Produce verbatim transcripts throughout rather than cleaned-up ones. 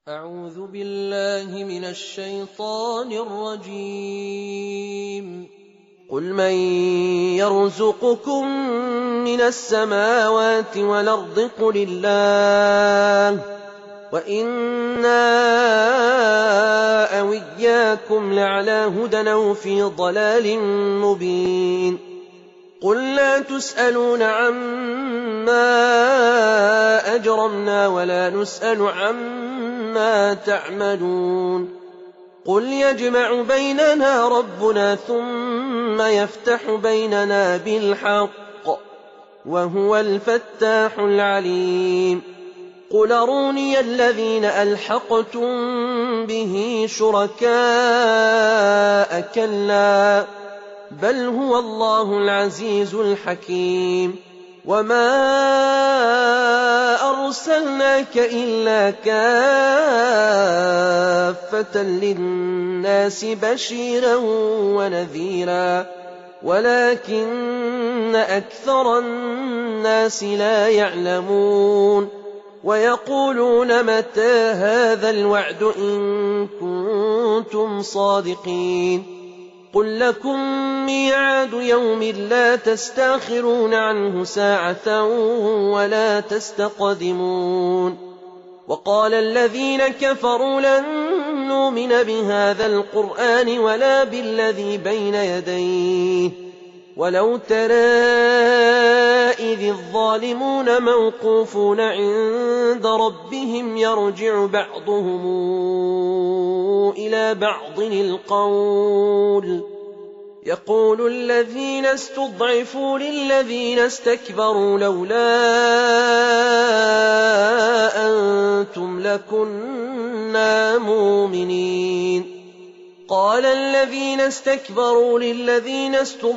أعوذ بالله من الشيطان الرجيم. قل من يرزقكم من السماوات والأرض قل الله وإنا أو إياكم لعلى هدى أو في ضلال مبين. قل لا تسألون عما أجرمنا ولا نسأل عما تعملون. قل يجمع بيننا ربنا ثم يفتح بيننا بالحق وهو الفتاح العليم. قل أروني الذين ألحقتم به شركاء كلا بل هو الله العزيز الحكيم. وما أرسلناك إلا كافة للناس بشيرا ونذيرا ولكن أكثر الناس لا يعلمون. ويقولون متى هذا الوعد إن كنتم صادقين. قل لكم ميعاد يوم لا تستأخرون عنه ساعة ولا تستقدمون. وقال الذين كفروا لن نؤمن بهذا القرآن ولا بالذي بين يديه ولو ترى إذ الظالمون موقوفون عند ربهم يرجع بعضهم إلى بعض القول يقول الذين استضعفوا للذين استكبروا لولا أنتم لكنا مؤمنين. قال الذين استكبروا للذين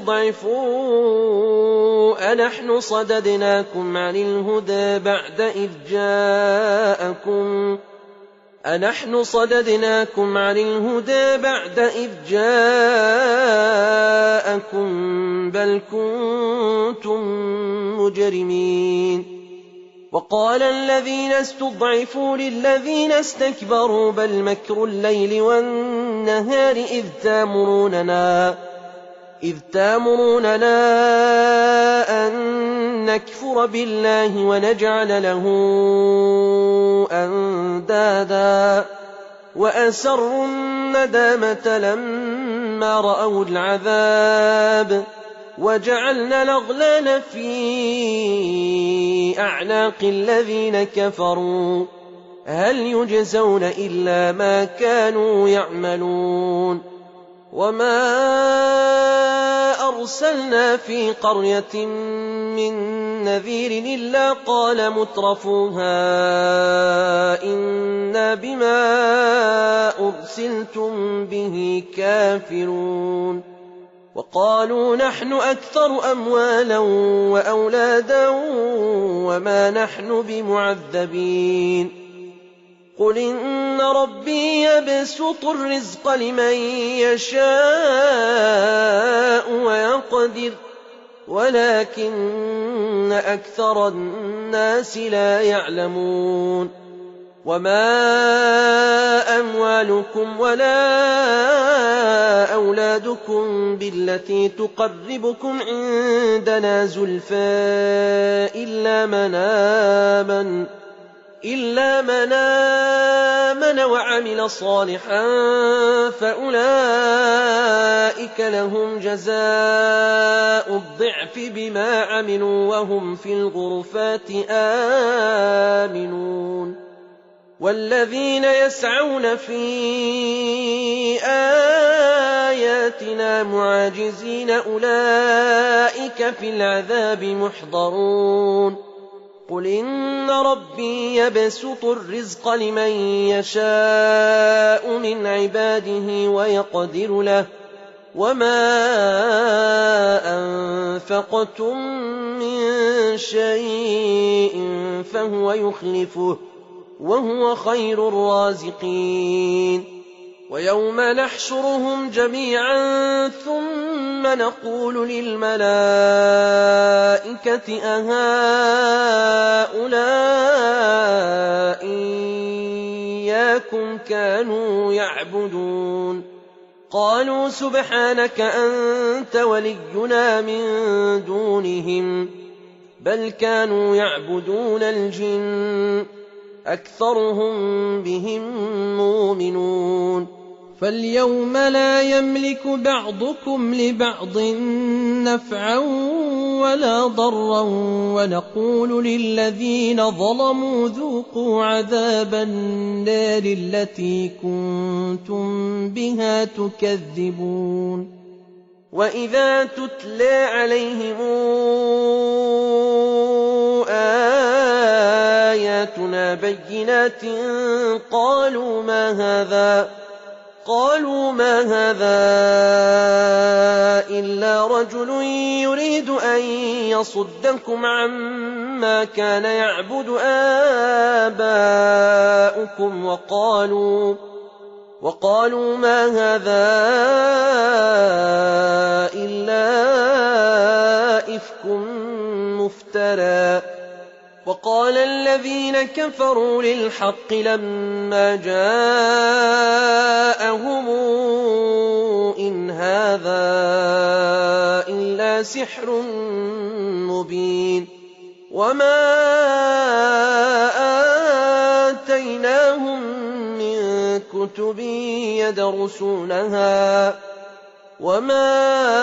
استضعفوا أنحن صددناكم عن الهدى بعد إذ جاءكم أنحن صددناكم عن الهدى بعد إذ جاءكم بل كنتم مجرمين. وقال الذين استضعفوا للذين استكبروا بل مكر الليل والنهار إذ تامروننا إذ تامروننا أن نكفر بالله ونجعل له أندادا وأسروا الندامة لما رأوا العذاب وجعلنا الأغلال في أعناق الذين كفروا هل يجزون إلا ما كانوا يعملون. وما أرسلنا في قرية من نذير إلا قال مترفوها إنا بما أرسلتم به كافرون. وقالوا نحن أكثر أموالا وأولادا وما نحن بمعذبين. قل إن ربي يبسط الرزق لمن يشاء ويقدر ولكن أكثر الناس لا يعلمون. وما أموالكم ولا أولادكم بالتي تقربكم عندنا زلفى إلا من آمن إلا من آمن وعمل صالحا فأولئك لهم جزاء الضعف بما عملوا وهم في الغرفات آمنون. والذين يسعون في آياتنا معاجزين أولئك في العذاب محضرون. قل إن ربي يبسط الرزق لمن يشاء من عباده ويقدر له وما أنفقتم من شيء فهو يخلفه وهو خير الرازقين. ويوم نحشرهم جميعا ثم نقول للملائكة أهؤلاء إياكم كانوا يعبدون قالوا سبحانك أنت ولينا من دونهم بل كانوا يعبدون الجن أكثرهم بهم مؤمنون فاليوم لا يملك بعضكم لبعض نفعا ولا ضرا ونقول للذين ظلموا ذوقوا عذاب النار التي كنتم بها تكذبون وإذا تتلى عليهم آياتنا بينات قالوا ما هذا قالوا ما هذا إلا رجل يريد أن يصدكم عما كان يعبد آباؤكم وقالوا وقالوا ما هذا إلا إفك مفترى وقال الذين كفروا للحق لما جاءهم إن هذا إلا سحر مبين وما آتيناهم من كتب يدرسونها وما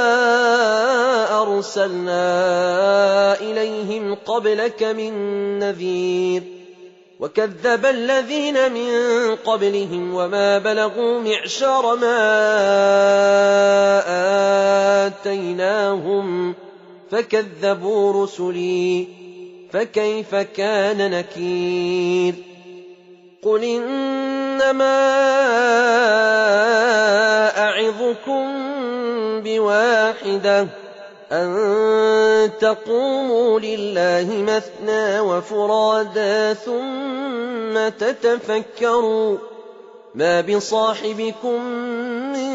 أرسلنا إليهم قبلك من نذير وكذب الذين من قبلهم وما بلغوا معشار ما آتيناهم فكذبوا رسلي فكيف كان نكير قل إنما أعظكم بواحدة أن تقوموا لله مثنى وفرادا ثم تتفكروا ما بصاحبكم من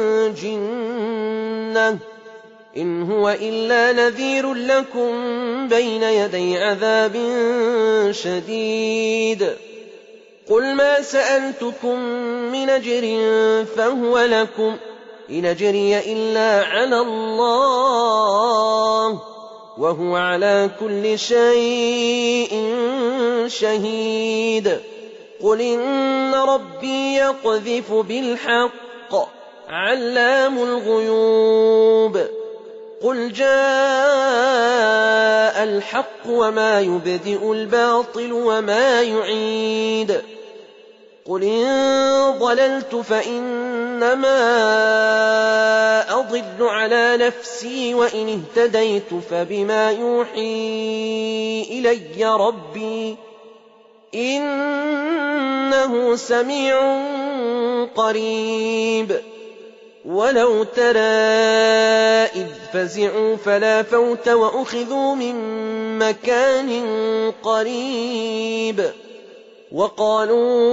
جنة إن هو إلا نذير لكم بين يدي عذاب شديد قل ما سألتكم من أجر فهو لكم إن أجري إلا على الله وهو على كل شيء شهيد قل إن ربي يقذف بالحق علام الغيوب قل جاء الحق وما يبدئ الباطل وما يعيد قل إن ضللت فإنما أضل على نفسي وإن اهتديت فبما يوحي إلي ربي إنه سميع قريب ولو ترى إذ فزعوا فلا فوت وأخذوا من مكان قريب وقالوا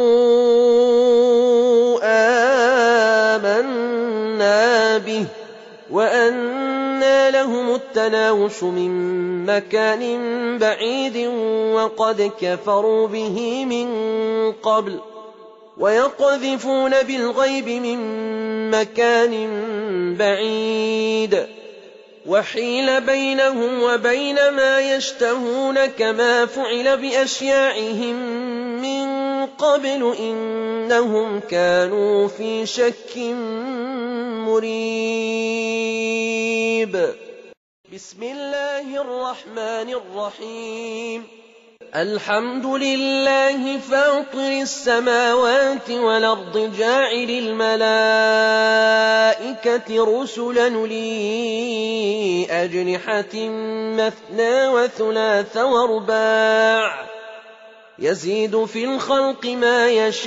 آمنا به وأنى لهم التناوش من مكان بعيد وقد كفروا به من قبل ويقذفون بالغيب من مكان بعيد وحيل بينهم وبين ما يشتهون كما فعل بأشياعهم من قبل إنهم كانوا في شك مريب بسم الله الرحمن الرحيم الحمد لله فاطر السماوات والأرض جاعل الملائكة رسلا لي أجنحة مثنى وثلاث ورباع يزيد في الخلق ما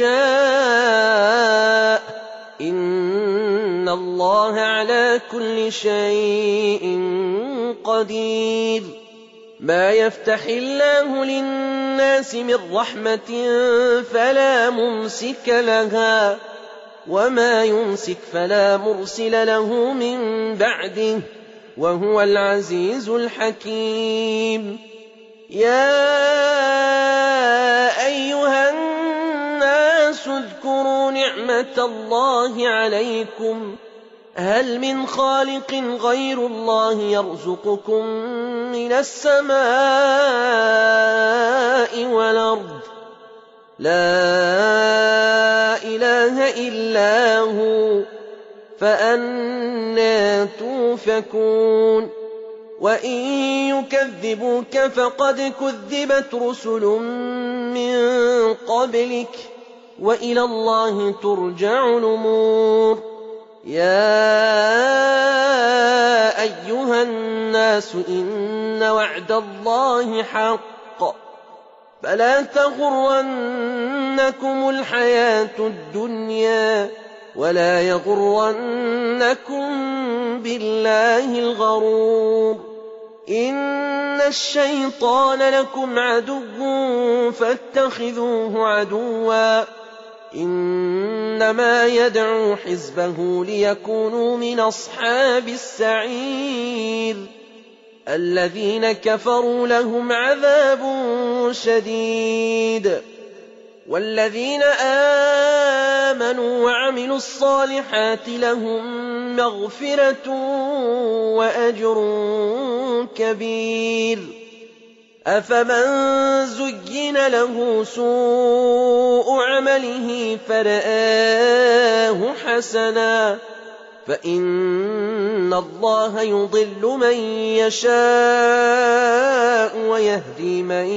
يشاء إن الله على كل شيء قدير ما يفتح الله للناس من رحمة فلا ممسك لها وما يمسك فلا مرسل له من بعده وهو العزيز الحكيم يا أيها الناس الناس اذكروا نعمة الله عليكم هل من خالق غير الله يرزقكم من السماء والأرض لا إله إلا هو فأنى توفكون وإن يكذبوك فقد كذبت رسل من قبلك وإلى الله ترجع الأمور يا أيها الناس إن وعد الله حق فلا تغرنكم الحياة الدنيا ولا يغرنكم بالله الغرور إن الشيطان لكم عدو فاتخذوه عدوا إنما يدعو حزبه ليكونوا من أصحاب السعير الذين كفروا لهم عذاب شديد والذين آمنوا وعملوا الصالحات لهم مغفرة وأجر كبير أفمن زين له سوء عمله فرآه حسنا فإن الله يضل من يشاء ويهدي من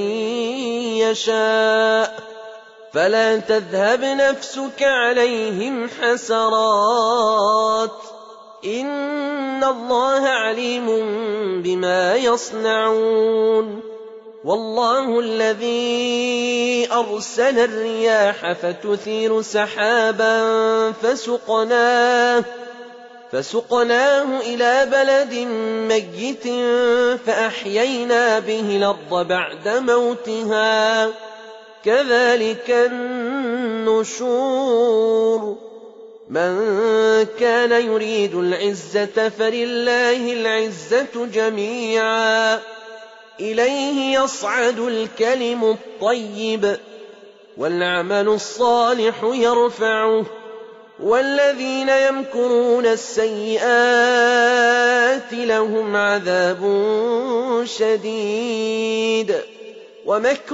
يشاء فلا تذهب نفسك عليهم حسرات إن الله عليم بما يصنعون والله الذي أرسل الرياح فتثير سحابا فسقناه فسقناه إلى بلد ميت فأحيينا به الأرض بعد موتها كذلك النشور من كان يريد العزة فلله العزة جميعا إليه يصعد الكلم الطيب والعمل الصالح يرفعه والذين يمكرون السيئات لهم عذاب شديد ومكر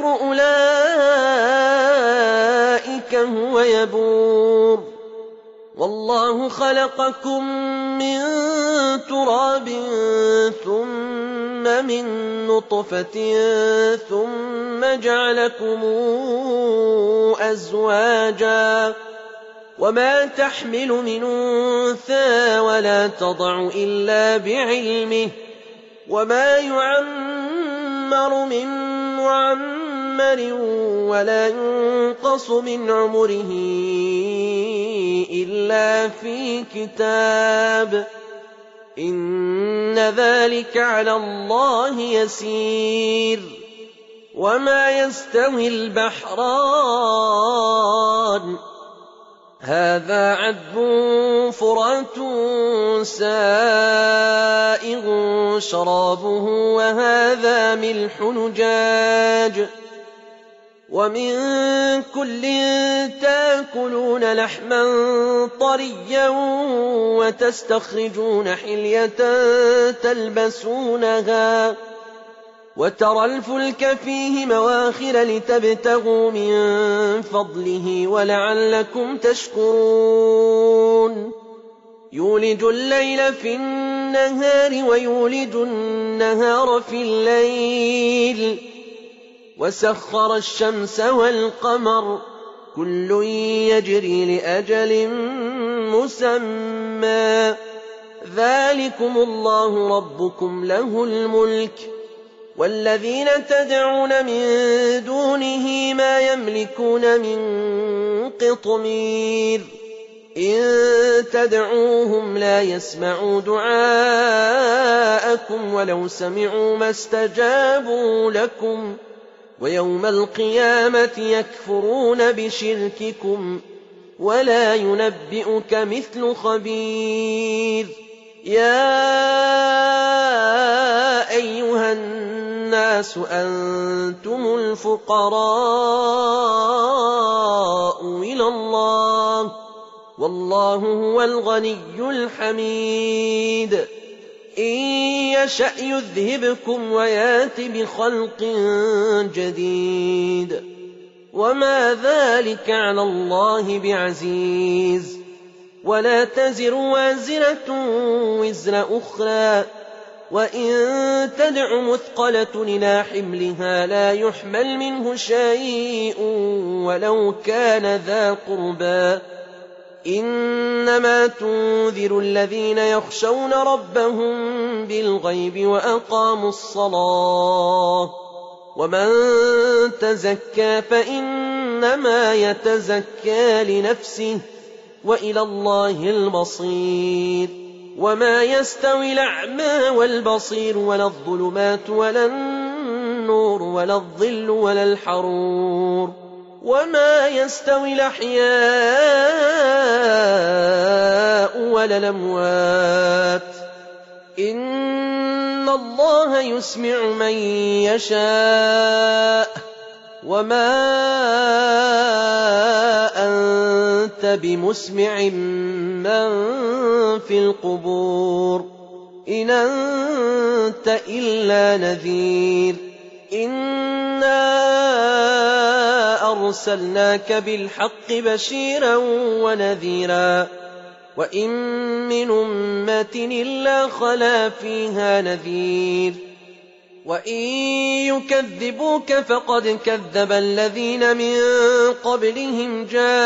أولئك هو يبور والله خلقكم من تراب ثم من نطفة ثم جعلكم أزواجا وما تحمل من أنثى ولا تضع إلا بعلمه وما يعمر من معمر ولا ينقص من عمره إلا في كتاب إن ذلك على الله يسير وما يستوي البحران هذا عذب فرات سائغ شرابه وهذا ملح نجاج ومن كل تاكلون لحما طريا وتستخرجون حلية تلبسونها وترى الفلك فيه مواخر لتبتغوا من فضله ولعلكم تشكرون يولج الليل في النهار ويولج النهار في الليل وسخر الشمس والقمر كل يجري لأجل مسمى ذلكم الله ربكم له الملك والذين تدعون من دونه ما يملكون من قطمير إن تدعوهم لا يسمعوا دعاءكم ولو سمعوا ما استجابوا لكم ويوم القيامة يكفرون بشرككم ولا ينبئك مثل خبير يا أيها الناس الناس أنتم الفقراء إلى الله والله هو الغني الحميد إن يشأ يذهبكم ويات بخلق جديد وما ذلك على الله بعزيز ولا تزر وازرة وزر أخرى وإن تدع مثقلة إلى حملها لا يحمل منه شيء ولو كان ذا قربى إنما تنذر الذين يخشون ربهم بالغيب وأقاموا الصلاة ومن تزكى فإنما يتزكى لنفسه وإلى الله المصير وما يستوي الأعمى والبصير ولا الظلمات ولا النور ولا الظل ولا الحرور وما يستوي الأحياء ولا الأموات إن الله يسمع من يشاء وما أنت بمسمع من في القبور إن أنت إلا نذير إنا أرسلناك بالحق بشيرا ونذيرا وإن من أمة إلا خلا فيها نذير وإن يكذبوك فقد كذب الذين من قبلهم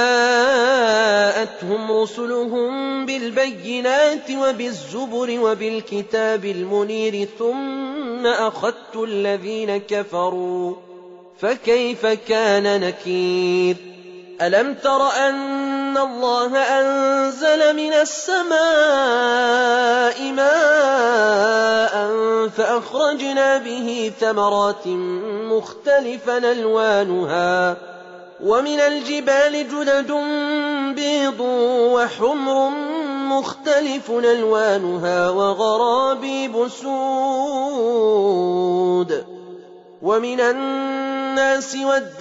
جاءتهم رسلهم بالبينات وبالزبر وبالكتاب المنير ثم أخذت الذين كفروا فكيف كان نكير ألم تر أن الله أنزل من السماء ماء فأخرجنا به ثمرات مختلفا ألوانها ومن الجبال جدد بيض وحمر مختلف ألوانها وغرابيب سود ومن الناس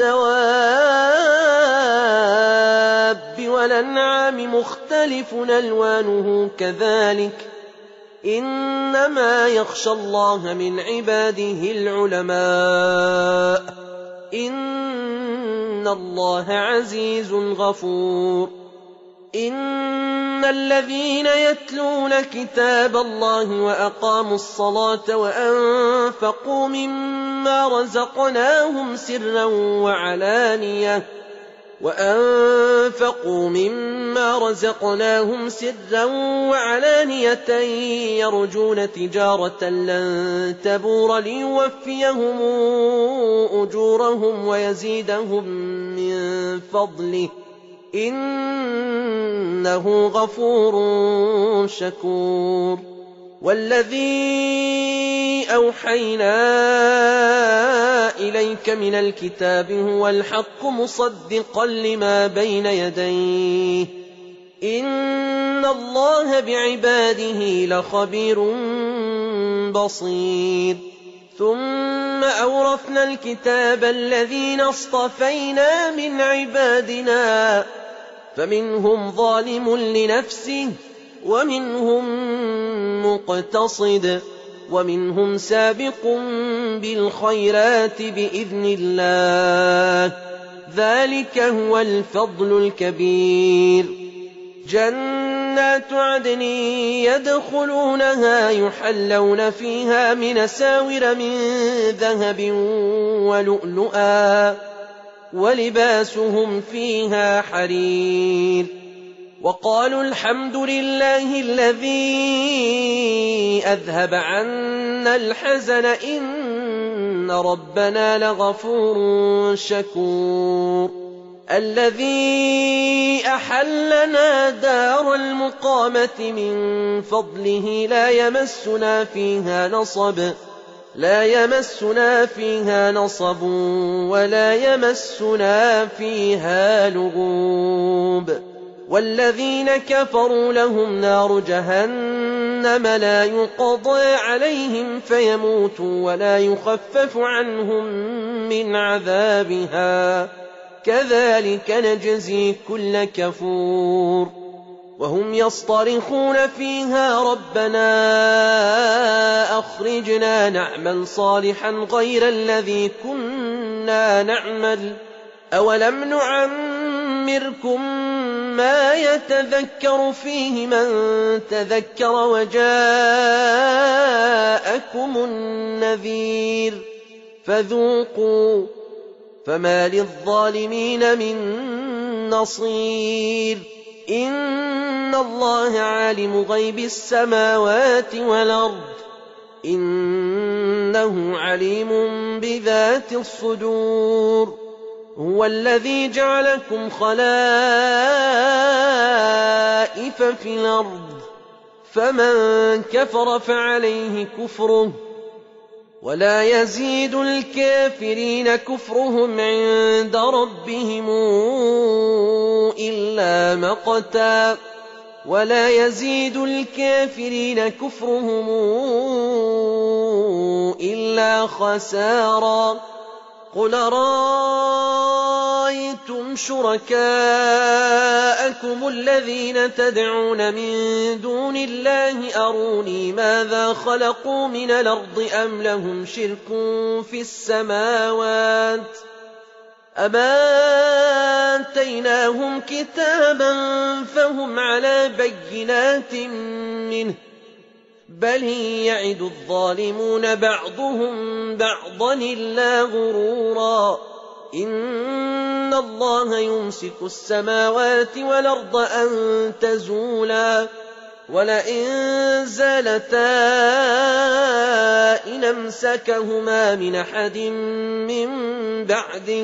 والدواب والأنعام مختلف ألوانه كذلك إنما يخشى الله من عباده العلماء إن الله عزيز غفور إن الذين يتلون كتاب الله وأقاموا الصلاة وأنفقوا مما رزقناهم سرا وعلانية وأنفقوا مما رزقناهم سرا وعلانية يرجون تجارة لن تبور ليوفيهم أجورهم ويزيدهم من فضله إنه غفور شكور والذي أوحينا إليك من الكتاب هو الحق مصدقا لما بين يديه إن الله بعباده لخبير بصير ثم أورثنا الكتاب الذين اصطفينا من عبادنا فمنهم ظالم لنفسه ومنهم مقتصد ومنهم سابق بالخيرات بإذن الله ذلك هو الفضل الكبير جنات عدن يدخلونها يحلون فيها من أساور من ذهب ولؤلؤا ولباسهم فيها حرير وقالوا الحمد لله الذي أذهب عنا الحزن إن ربنا لغفور شكور الذي أحلنا دار المقامة من فضله لا يمسنا فيها نصب لا يمسنا فيها نصب ولا يمسنا فيها لغوب والذين كفروا لهم نار جهنم جهنم لا يقضى عليهم فيموتوا ولا يخفف عنهم من عذابها كذلك نجزي كل كفور وهم يصطرخون فيها ربنا أخرجنا نعمل صالحا غير الذي كنا نعمل أولم نعمركم ما يتذكر فيه من تذكر وجاءكم النذير فذوقوا فما للظالمين من نصير إن الله عالم غيب السماوات والأرض إنه عليم بذات الصدور هو الذي جعلكم خلائف في الأرض فمن كفر فعليه كفره ولا يزيد الكافرين كفرهم عند ربهم إلا مقتا ولا يزيد الكافرين كفرهم إلا خسارا قل رأيتم شركاءكم الذين تدعون من دون الله أروني ماذا خلقوا من الأرض أم لهم شرك في السماوات أم آتيناهم كتابا فهم على بينات منه بل يعد الظالمون بعضهم بعضا إلا غرورا إن الله يمسك السماوات والأرض أن تزولا ولئن زالتا إن أمسكهما من أحد من بعده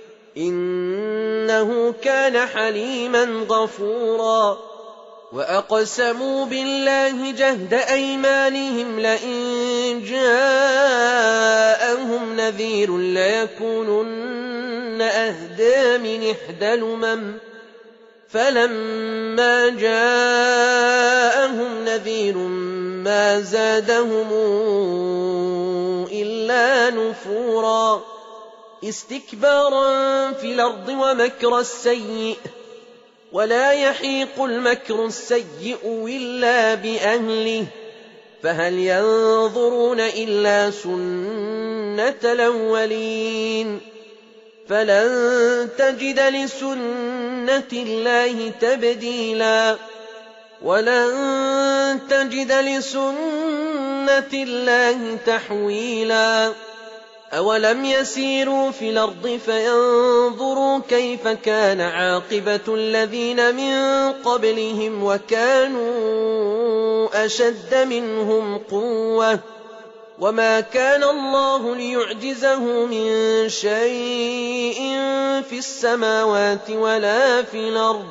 إنه كان حليما غفورا وأقسموا بالله جهد أيمانهم لئن جاءهم نذير ليكونن أهدى من إحدى الأمم فلما جاءهم نذير ما زادهم إلا نفورا استكبارا في الأرض ومكر السيئ ولا يحيق المكر السيئ إلا بأهله فهل ينظرون إلا سنة الأولين فلن تجد لسنة الله تبديلا ولن تجد لسنة الله تحويلا أولم يسيروا في الأرض فينظروا كيف كان عاقبة الذين من قبلهم وكانوا أشد منهم قوة وما كان الله ليعجزه من شيء في السماوات ولا في الأرض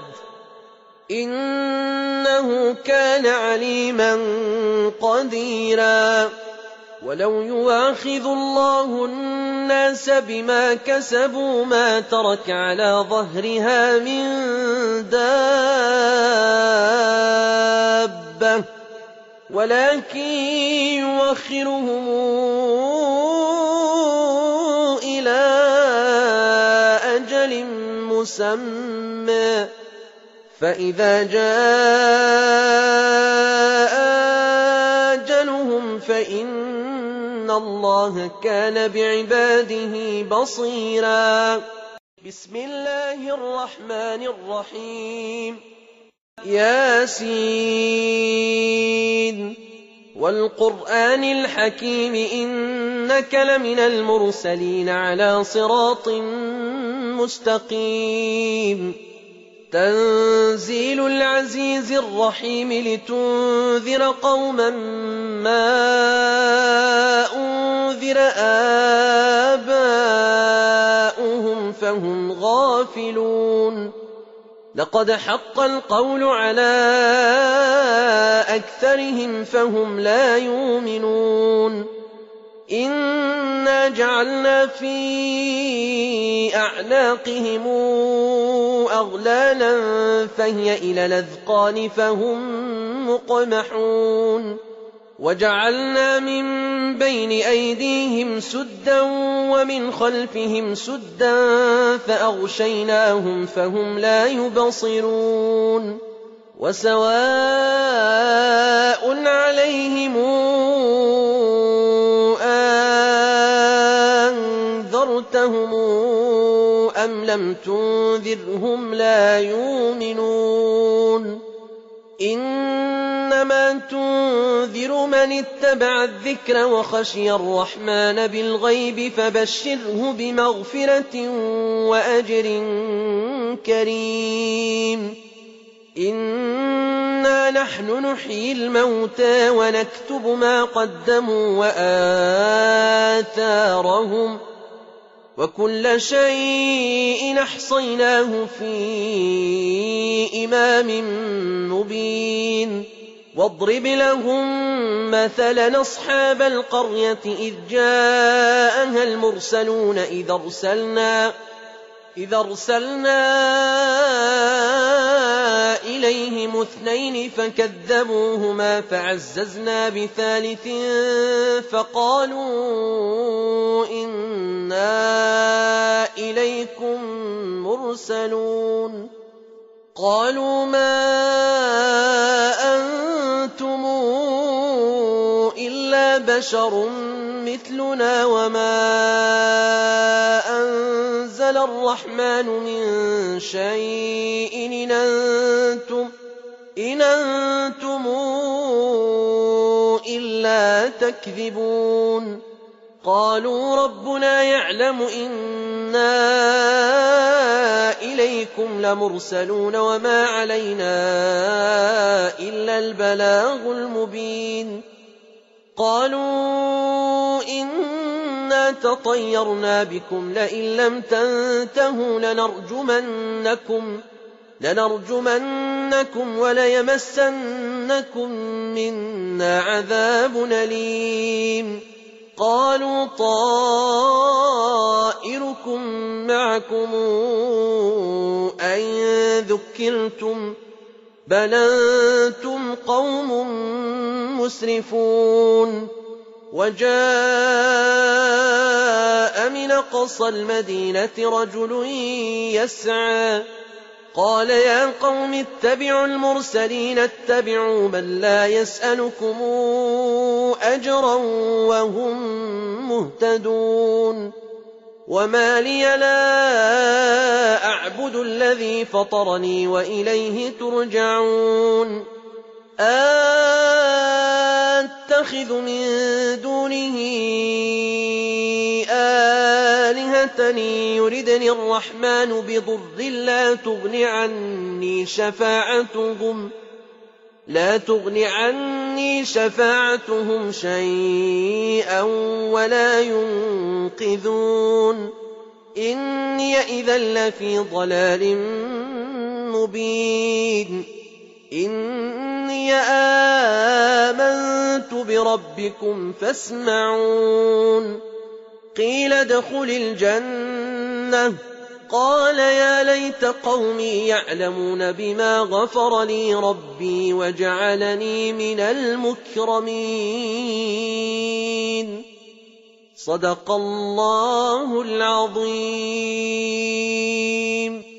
إنه كان عليما قديرا ولو يواخذ الله الناس بما كسبوا ما ترك على ظهرها من دابة ولكن يوخرهم إلى أجل مسمى فإذا جاء أجلهم فإن الله كان بعباده بصيرا بسم الله الرحمن الرحيم ياسين والقرآن الحكيم إنك لمن المرسلين على صراط مستقيم تنزيل العزيز الرحيم لتنذر قوما ما أنذر آباؤهم فهم غافلون لقد حق القول على أكثرهم فهم لا يؤمنون إنا جعلنا في أعناقهم أغلالا فهي إلى الأذقان فهم مقمحون وجعلنا من بين أيديهم سدا ومن خلفهم سدا فأغشيناهم فهم لا يبصرون وسواء عليهم أنذرتهم أم لم تنذرهم لا يؤمنون إنما تنذر من اتبع الذكر وخشي الرحمن بالغيب فبشره بمغفرة وأجر كريم إنا نحن نحيي الموتى ونكتب ما قدموا وآثارهم وكل شيء أحصيناه في إمام مبين واضرب لهم مثلا أصحاب القرية إذ جاءها المرسلون إذ أرسلنا إذ أرسلنا إليهم اثنين فكذبوهما فعززنا بثالث فقالوا إنا إليكم مرسلون قالوا ما أنتم إلا بشر مثلنا وما أنزل الرحمن من شيء إن أنتم, إن أنتم إلا تكذبون قالوا ربنا يعلم إنا إليكم لمرسلون وما علينا إلا البلاغ المبين قالوا إنا تطيرنا بكم لئن لم تنتهوا لنرجمنكم, لنرجمنكم وليمسنكم منا عذاب أليم قالوا طائركم معكم أئن ذكرتم بل أنتم قوم مسرفون وجاء من أقصى المدينة رجل يسعى قال يا قوم اتبعوا المرسلين اتبعوا من لا يسألكم أجرا وهم مهتدون وما لي لا أعبد الذي فطرني وإليه ترجعون أتخذ من دونه آلهة يردني الرحمن بضر لا تغن عني شفاعتهم لا تغن عني شفاعتهم شيئا ولا ينقذون إني إذا لفي ضلال مبين إني آمنت بربكم فاسمعون قيل ادخل الجنة قال يا ليت قومي يعلمون بما غفر لي ربي وجعلني من المكرمين صدق الله العظيم.